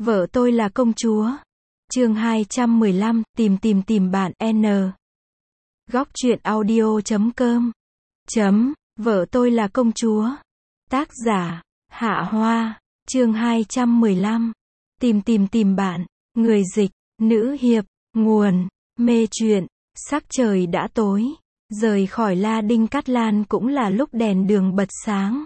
Vợ tôi là công chúa. Chương 215, tìm bạn N. Góc truyện audio.com. Vợ tôi là công chúa. Tác giả, Hạ Hoa. Chương 215. Tìm bạn. Người dịch, nữ hiệp, nguồn, mê truyện. Sắc trời đã tối. Rời khỏi La Đinh Cát Lan cũng là lúc đèn đường bật sáng.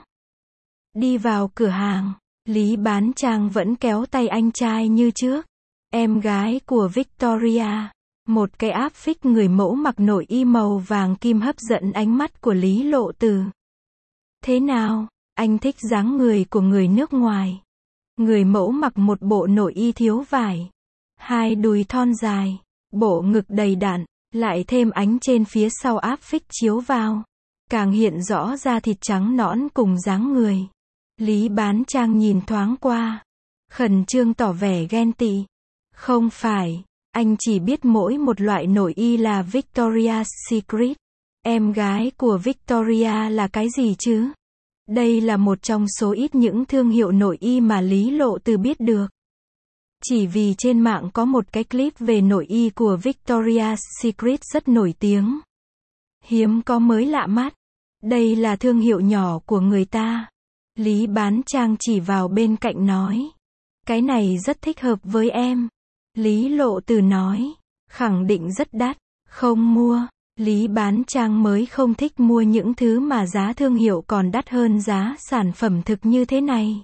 Đi vào cửa hàng, Lý Bán Trang vẫn kéo tay anh trai như trước. Em gái của Victoria. Một cái áp phích người mẫu mặc nội y màu vàng kim hấp dẫn ánh mắt của Lý Lộ Từ. Thế nào, anh thích dáng người của người nước ngoài. Người mẫu mặc một bộ nội y thiếu vải. Hai đùi thon dài, bộ ngực đầy đặn, lại thêm ánh trên phía sau áp phích chiếu vào. Càng hiện rõ ra thịt trắng nõn cùng dáng người. Lý Bán Trang nhìn thoáng qua. Khẩn trương tỏ vẻ ghen tị. Không phải, anh chỉ biết mỗi một loại nội y là Victoria's Secret. Em gái của Victoria là cái gì chứ? Đây là một trong số ít những thương hiệu nội y mà Lý Lộ Từ biết được. Chỉ vì trên mạng có một cái clip về nội y của Victoria's Secret rất nổi tiếng. Hiếm có mới lạ mắt. Đây là thương hiệu nhỏ của người ta. Lý Bán Trang chỉ vào bên cạnh nói. Cái này rất thích hợp với em. Lý Lộ Từ nói. Khẳng định rất đắt. Không mua. Lý Bán Trang mới không thích mua những thứ mà giá thương hiệu còn đắt hơn giá sản phẩm thực như thế này.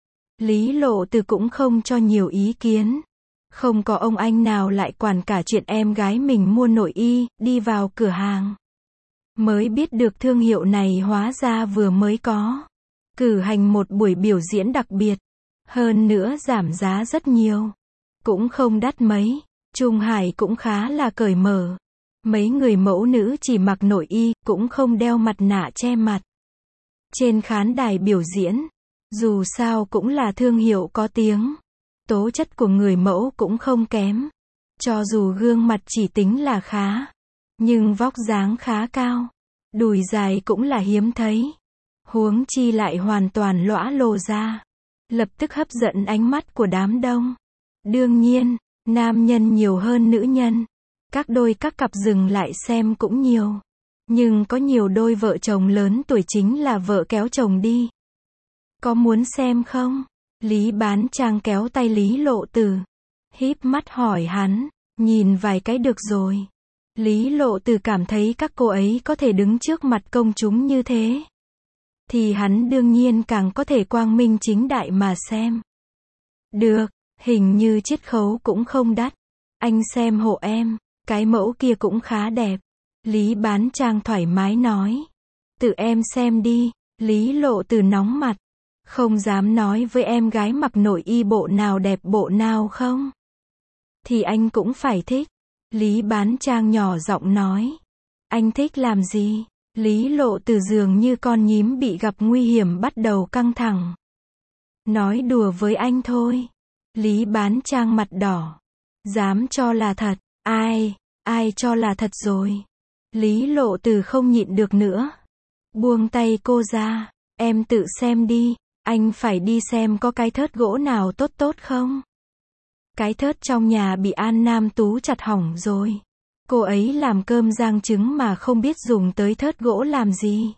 Lý Lộ Từ cũng không cho nhiều ý kiến. Không có ông anh nào lại quản cả chuyện em gái mình mua nội y, đi vào cửa hàng. Mới biết được thương hiệu này hóa ra vừa mới có. Cử hành một buổi biểu diễn đặc biệt. Hơn nữa giảm giá rất nhiều. Cũng không đắt mấy. Trung Hải cũng khá là cởi mở. Mấy người mẫu nữ chỉ mặc nội y, cũng không đeo mặt nạ che mặt. Trên khán đài biểu diễn, dù sao cũng là thương hiệu có tiếng. Tố chất của người mẫu cũng không kém. Cho dù gương mặt chỉ tính là khá, nhưng vóc dáng khá cao. Đùi dài cũng là hiếm thấy. Huống chi lại hoàn toàn lõa lồ ra. Lập tức hấp dẫn ánh mắt của đám đông. Đương nhiên, nam nhân nhiều hơn nữ nhân. Các đôi các cặp dừng lại xem cũng nhiều. Nhưng có nhiều đôi vợ chồng lớn tuổi chính là vợ kéo chồng đi. Có muốn xem không? Lý Bán Trang kéo tay Lý Lộ Từ. Híp mắt hỏi hắn. Nhìn vài cái được rồi. Lý Lộ Từ cảm thấy các cô ấy có thể đứng trước mặt công chúng như thế. Thì hắn đương nhiên càng có thể quang minh chính đại mà xem. Được, hình như chiết khấu cũng không đắt. Anh xem hộ em, cái mẫu kia cũng khá đẹp. Lý Bán Trang thoải mái nói. Tự em xem đi. Lý Lộ Từ nóng mặt. Không dám nói với em gái mặc nội y bộ nào đẹp bộ nào không? Thì anh cũng phải thích. Lý Bán Trang nhỏ giọng nói. Anh thích làm gì? Lý Lộ Từ dường như con nhím bị gặp nguy hiểm bắt đầu căng thẳng. Nói đùa với anh thôi. Lý Bán Trang mặt đỏ. Dám cho là thật. Ai cho là thật rồi. Lý Lộ Từ không nhịn được nữa. Buông tay cô ra. Em tự xem đi. Anh phải đi xem có cái thớt gỗ nào tốt không? Cái thớt trong nhà bị An Nam Tú chặt hỏng rồi. Cô ấy làm cơm rang trứng mà không biết dùng tới thớt gỗ làm gì.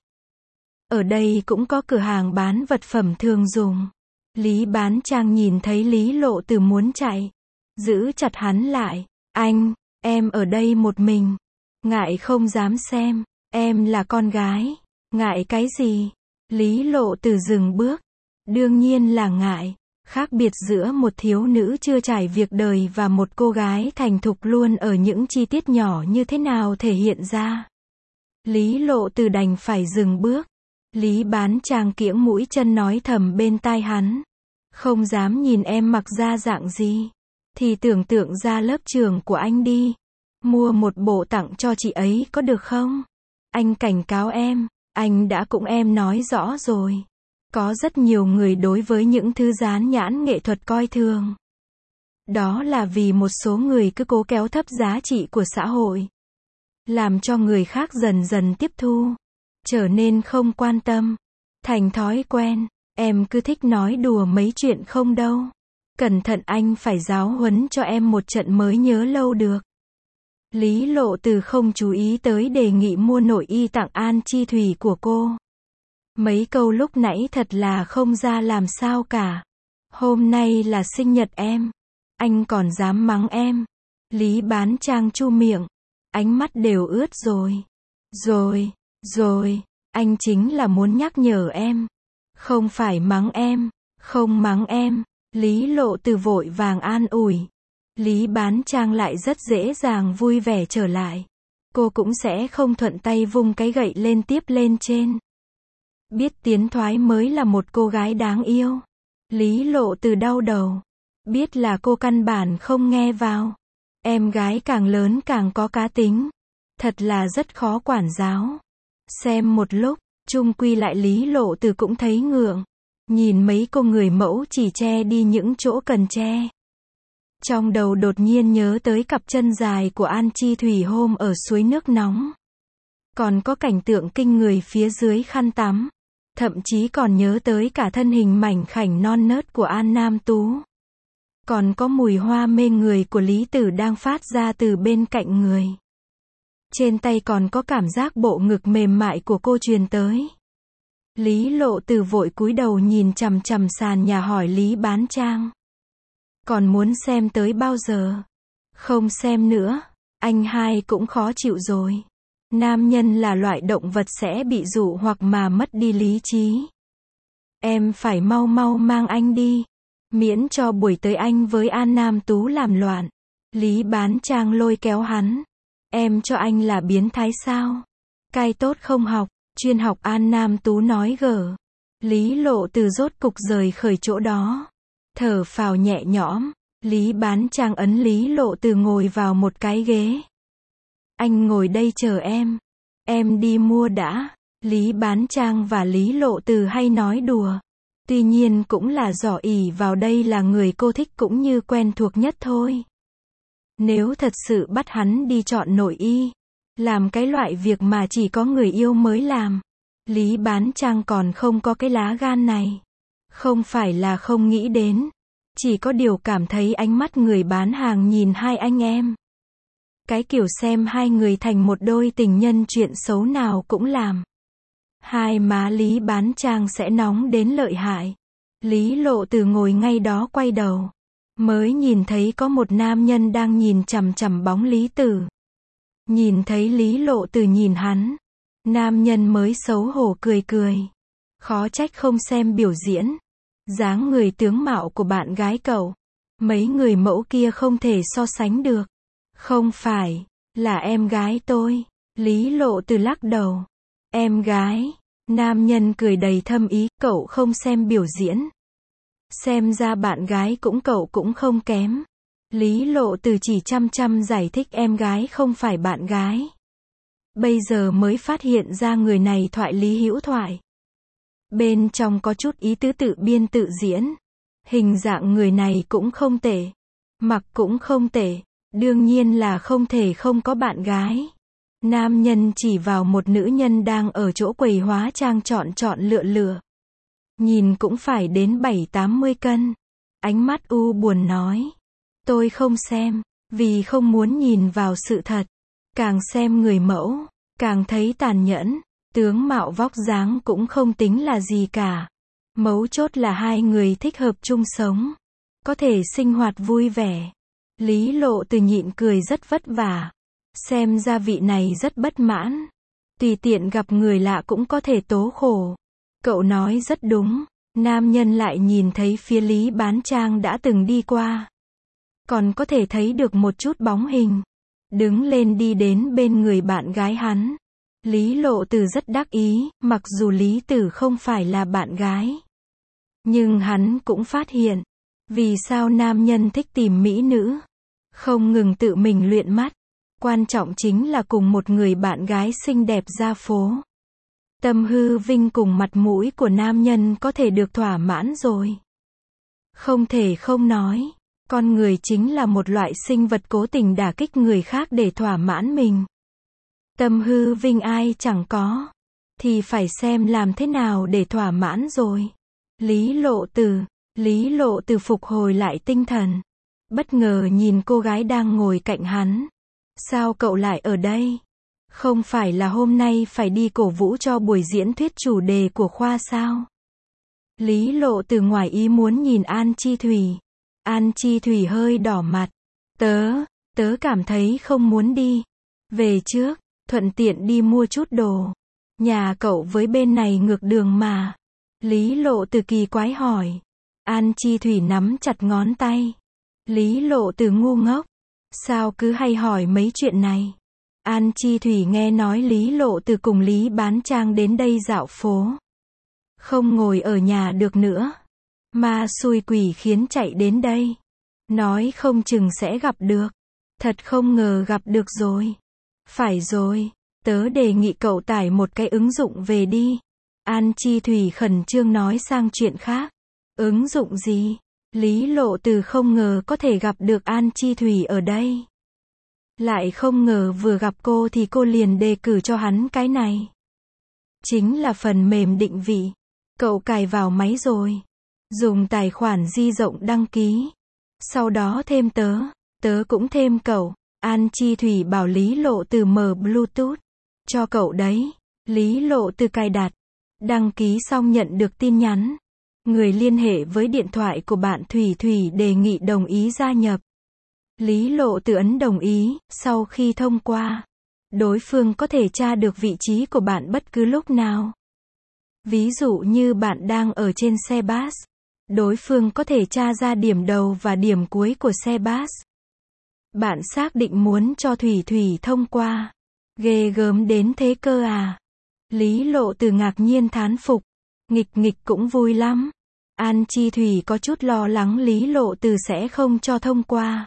Ở đây cũng có cửa hàng bán vật phẩm thường dùng. Lý Bán Trang nhìn thấy Lý Lộ Từ muốn chạy. Giữ chặt hắn lại. Anh, em ở đây một mình. Ngại không dám xem. Em là con gái. Ngại cái gì? Lý Lộ Từ dừng bước. Đương nhiên là ngại. Khác biệt giữa một thiếu nữ chưa trải việc đời và một cô gái thành thục luôn ở những chi tiết nhỏ như thế nào thể hiện ra. Lý Lộ Từ đành phải dừng bước. Lý Bán Trang kiễng mũi chân nói thầm bên tai hắn. Không dám nhìn em mặc ra dạng gì. Thì tưởng tượng ra lớp trường của anh đi. Mua một bộ tặng cho chị ấy có được không? Anh cảnh cáo em. Anh đã cũng em nói rõ rồi. Có rất nhiều người đối với những thứ dán nhãn nghệ thuật coi thường. Đó là vì một số người cứ cố kéo thấp giá trị của xã hội. Làm cho người khác dần dần tiếp thu. Trở nên không quan tâm. Thành thói quen. Em cứ thích nói đùa mấy chuyện không đâu. Cẩn thận anh phải giáo huấn cho em một trận mới nhớ lâu được. Lý Lộ Từ không chú ý tới đề nghị mua nội y tặng An Chi Thủy của cô. Mấy câu lúc nãy thật là không ra làm sao cả. Hôm nay là sinh nhật em. Anh còn dám mắng em. Lý Bán Trang chu miệng. Ánh mắt đều ướt rồi. Rồi, anh chính là muốn nhắc nhở em. Không phải mắng em, không mắng em. Lý Lộ Từ vội vàng an ủi. Lý Bán Trang lại rất dễ dàng vui vẻ trở lại. Cô cũng sẽ không thuận tay vung cái gậy lên tiếp lên trên. Biết tiến thoái mới là một cô gái đáng yêu. Lý Lộ Từ đau đầu. Biết là cô căn bản không nghe vào. Em gái càng lớn càng có cá tính. Thật là rất khó quản giáo. Xem một lúc, chung quy lại Lý Lộ Từ cũng thấy ngượng. Nhìn mấy cô người mẫu chỉ che đi những chỗ cần che. Trong đầu đột nhiên nhớ tới cặp chân dài của An Chi Thủy hôm ở suối nước nóng. Còn có cảnh tượng kinh người phía dưới khăn tắm. Thậm chí còn nhớ tới cả thân hình mảnh khảnh non nớt của An Nam Tú. Còn có mùi hoa mê người của Lý Tử đang phát ra từ bên cạnh người. Trên tay còn có cảm giác bộ ngực mềm mại của cô truyền tới. Lý Lộ Từ vội cúi đầu nhìn chằm chằm sàn nhà hỏi Lý Bán Trang. Còn muốn xem tới bao giờ? Không xem nữa, anh hai cũng khó chịu rồi. Nam nhân là loại động vật sẽ bị dụ hoặc mà mất đi lý trí. Em phải mau mau mang anh đi. Miễn cho buổi tới anh với An Nam Tú làm loạn. Lý Bán Trang lôi kéo hắn. Em cho anh là biến thái sao? Cai tốt không học, chuyên học An Nam Tú nói gở. Lý Lộ Từ rốt cục rời khỏi chỗ đó. Thở phào nhẹ nhõm, Lý Bán Trang ấn Lý Lộ Từ ngồi vào một cái ghế. Anh ngồi đây chờ em đi mua đã. Lý Bán Trang và Lý Lộ Từ hay nói đùa. Tuy nhiên cũng là dò ỉ vào đây là người cô thích cũng như quen thuộc nhất thôi. Nếu thật sự bắt hắn đi chọn nội y, làm cái loại việc mà chỉ có người yêu mới làm, Lý Bán Trang còn không có cái lá gan này. Không phải là không nghĩ đến, chỉ có điều cảm thấy ánh mắt người bán hàng nhìn hai anh em. Cái kiểu xem hai người thành một đôi tình nhân chuyện xấu nào cũng làm. Hai má Lý Bán Trang sẽ nóng đến lợi hại. Lý Lộ Từ ngồi ngay đó quay đầu. Mới nhìn thấy có một nam nhân đang nhìn chằm chằm bóng Lý Tử. Nhìn thấy Lý Lộ Từ nhìn hắn. Nam nhân mới xấu hổ cười cười. Khó trách không xem biểu diễn. Dáng người tướng mạo của bạn gái cậu. Mấy người mẫu kia không thể so sánh được. Không phải, là em gái tôi. Lý Lộ Từ lắc đầu. Em gái. Nam nhân cười đầy thâm ý, cậu không xem biểu diễn. Xem ra bạn gái cậu cũng không kém. Lý Lộ Từ chỉ chăm chăm giải thích em gái không phải bạn gái. Bây giờ mới phát hiện ra người này thoại lý hữu thoại. Bên trong có chút ý tứ tự biên tự diễn. Hình dạng người này cũng không tệ. Mặc cũng không tệ. Đương nhiên là không thể không có bạn gái. Nam nhân chỉ vào một nữ nhân đang ở chỗ quầy hóa trang chọn lựa. Nhìn cũng phải đến 7-80 cân. Ánh mắt u buồn nói. Tôi không xem, vì không muốn nhìn vào sự thật. Càng xem người mẫu, càng thấy tàn nhẫn. Tướng mạo vóc dáng cũng không tính là gì cả. Mấu chốt là hai người thích hợp chung sống. Có thể sinh hoạt vui vẻ. Lý Lộ Từ nhịn cười rất vất vả. Xem ra vị này rất bất mãn. Tùy tiện gặp người lạ cũng có thể tố khổ. Cậu nói rất đúng. Nam nhân lại nhìn thấy phía Lý Bán Trang đã từng đi qua. Còn có thể thấy được một chút bóng hình. Đứng lên đi đến bên người bạn gái hắn. Lý Lộ Từ rất đắc ý, mặc dù Lý Tử không phải là bạn gái. Nhưng hắn cũng phát hiện. Vì sao nam nhân thích tìm mỹ nữ. Không ngừng tự mình luyện mắt. Quan trọng chính là cùng một người bạn gái xinh đẹp ra phố. Tâm hư vinh cùng mặt mũi của nam nhân có thể được thỏa mãn rồi. Không thể không nói, con người chính là một loại sinh vật cố tình đả kích người khác để thỏa mãn mình. Tâm hư vinh ai chẳng có, thì phải xem làm thế nào để thỏa mãn rồi. Lý Lộ Từ, Lý Lộ Từ phục hồi lại tinh thần. Bất ngờ nhìn cô gái đang ngồi cạnh hắn. Sao cậu lại ở đây? Không phải là hôm nay phải đi cổ vũ cho buổi diễn thuyết chủ đề của khoa sao? Lý Lộ Từ ngoài ý muốn nhìn An Chi Thủy. An Chi Thủy hơi đỏ mặt. Tớ cảm thấy không muốn đi. Về trước, thuận tiện đi mua chút đồ. Nhà cậu với bên này ngược đường mà. Lý Lộ Từ kỳ quái hỏi. An Chi Thủy nắm chặt ngón tay. Lý Lộ Từ ngu ngốc. Sao cứ hay hỏi mấy chuyện này? An Chi Thủy nghe nói Lý Lộ Từ cùng Lý Bán Trang đến đây dạo phố. Không ngồi ở nhà được nữa. Ma xui quỷ khiến chạy đến đây. Nói không chừng sẽ gặp được. Thật không ngờ gặp được rồi. Phải rồi, tớ đề nghị cậu tải một cái ứng dụng về đi. An Chi Thủy khẩn trương nói sang chuyện khác. Ứng dụng gì? Lý Lộ Từ không ngờ có thể gặp được An Chi Thủy ở đây. Lại không ngờ vừa gặp cô thì cô liền đề cử cho hắn cái này. Chính là phần mềm định vị. Cậu cài vào máy rồi. Dùng tài khoản di rộng đăng ký. Sau đó thêm tớ cũng thêm cậu. An Chi Thủy bảo Lý Lộ Từ mở Bluetooth cho cậu đấy. Lý Lộ Từ cài đặt. Đăng ký xong nhận được tin nhắn. Người liên hệ với điện thoại của bạn Thủy Thủy đề nghị đồng ý gia nhập. Lý Lộ Từ ấn đồng ý. Sau khi thông qua, đối phương có thể tra được vị trí của bạn bất cứ lúc nào. Ví dụ như bạn đang ở trên xe bus, đối phương có thể tra ra điểm đầu và điểm cuối của xe bus. Bạn xác định muốn cho Thủy Thủy thông qua. Ghê gớm đến thế cơ à? Lý Lộ Từ ngạc nhiên thán phục. Nghịch cũng vui lắm. An Chi Thủy có chút lo lắng Lý Lộ Từ sẽ không cho thông qua.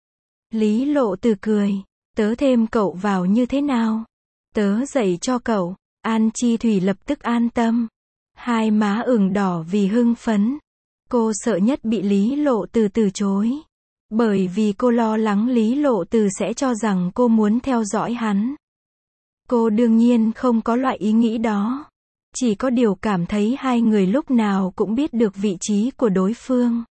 Lý Lộ Từ cười. Tớ thêm cậu vào như thế nào? Tớ dạy cho cậu. An Chi Thủy lập tức an tâm. Hai má ửng đỏ vì hưng phấn. Cô sợ nhất bị Lý Lộ Từ từ chối. Bởi vì cô lo lắng Lý Lộ Từ sẽ cho rằng cô muốn theo dõi hắn. Cô đương nhiên không có loại ý nghĩ đó. Chỉ có điều cảm thấy hai người lúc nào cũng biết được vị trí của đối phương.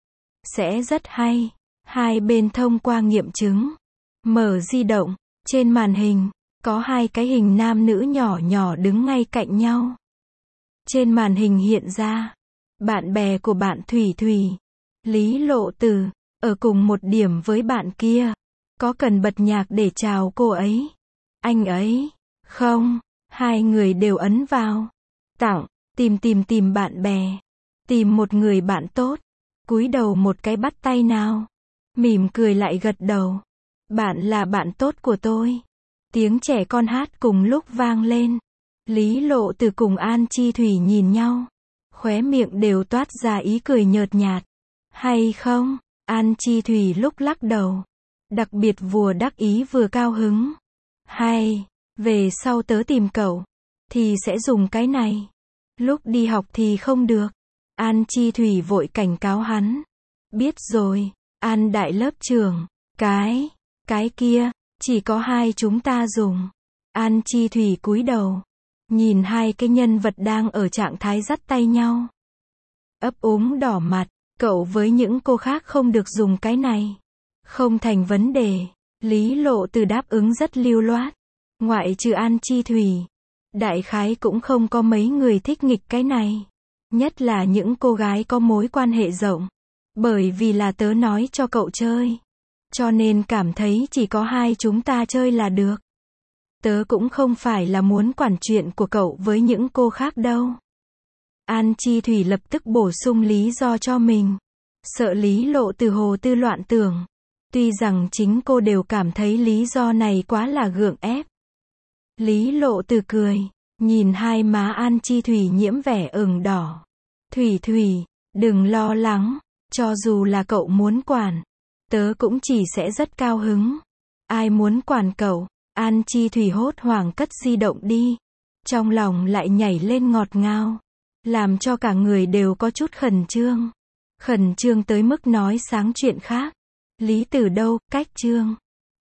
Sẽ rất hay. Hai bên thông qua nghiệm chứng. Mở di động. Trên màn hình, có hai cái hình nam nữ nhỏ nhỏ đứng ngay cạnh nhau. Trên màn hình hiện ra bạn bè của bạn Thủy Thủy. Lý Lộ Từ ở cùng một điểm với bạn kia. Có cần bật nhạc để chào cô ấy? Anh ấy? Không. Hai người đều ấn vào. Tặng. Tìm bạn bè. Tìm một người bạn tốt. Cúi đầu một cái bắt tay nào. Mỉm cười lại gật đầu. Bạn là bạn tốt của tôi. Tiếng trẻ con hát cùng lúc vang lên. Lý Lộ Từ cùng An Chi Thủy nhìn nhau. Khóe miệng đều toát ra ý cười nhợt nhạt. Hay không? An Chi Thủy lúc lắc đầu. Đặc biệt vừa đắc ý vừa cao hứng. Hay. Về sau tớ tìm cậu. Thì sẽ dùng cái này. Lúc đi học thì không được. An Chi Thủy vội cảnh cáo hắn. Biết rồi. An đại lớp trưởng. Cái kia. Chỉ có hai chúng ta dùng. An Chi Thủy cúi đầu. Nhìn hai cái nhân vật đang ở trạng thái dắt tay nhau. Ấp úng đỏ mặt. Cậu với những cô khác không được dùng cái này. Không thành vấn đề. Lý Lộ Từ đáp ứng rất lưu loát. Ngoại trừ An Chi Thủy. Đại khái cũng không có mấy người thích nghịch cái này. Nhất là những cô gái có mối quan hệ rộng. Bởi vì là tớ nói cho cậu chơi. Cho nên cảm thấy chỉ có hai chúng ta chơi là được. Tớ cũng không phải là muốn quản chuyện của cậu với những cô khác đâu. An Chi Thủy lập tức bổ sung lý do cho mình. Sợ Lý Lộ Từ hồ tư loạn tưởng. Tuy rằng chính cô đều cảm thấy lý do này quá là gượng ép. Lý Lộ Từ cười. Nhìn hai má An Chi Thủy nhiễm vẻ ửng đỏ. Thủy, đừng lo lắng. Cho dù là cậu muốn quản. Tớ cũng chỉ sẽ rất cao hứng. Ai muốn quản cậu? An Chi Thủy hốt hoảng cất di động đi. Trong lòng lại nhảy lên ngọt ngào. Làm cho cả người đều có chút khẩn trương. Khẩn trương tới mức nói sáng chuyện khác. Lý Tử đâu, cách trương.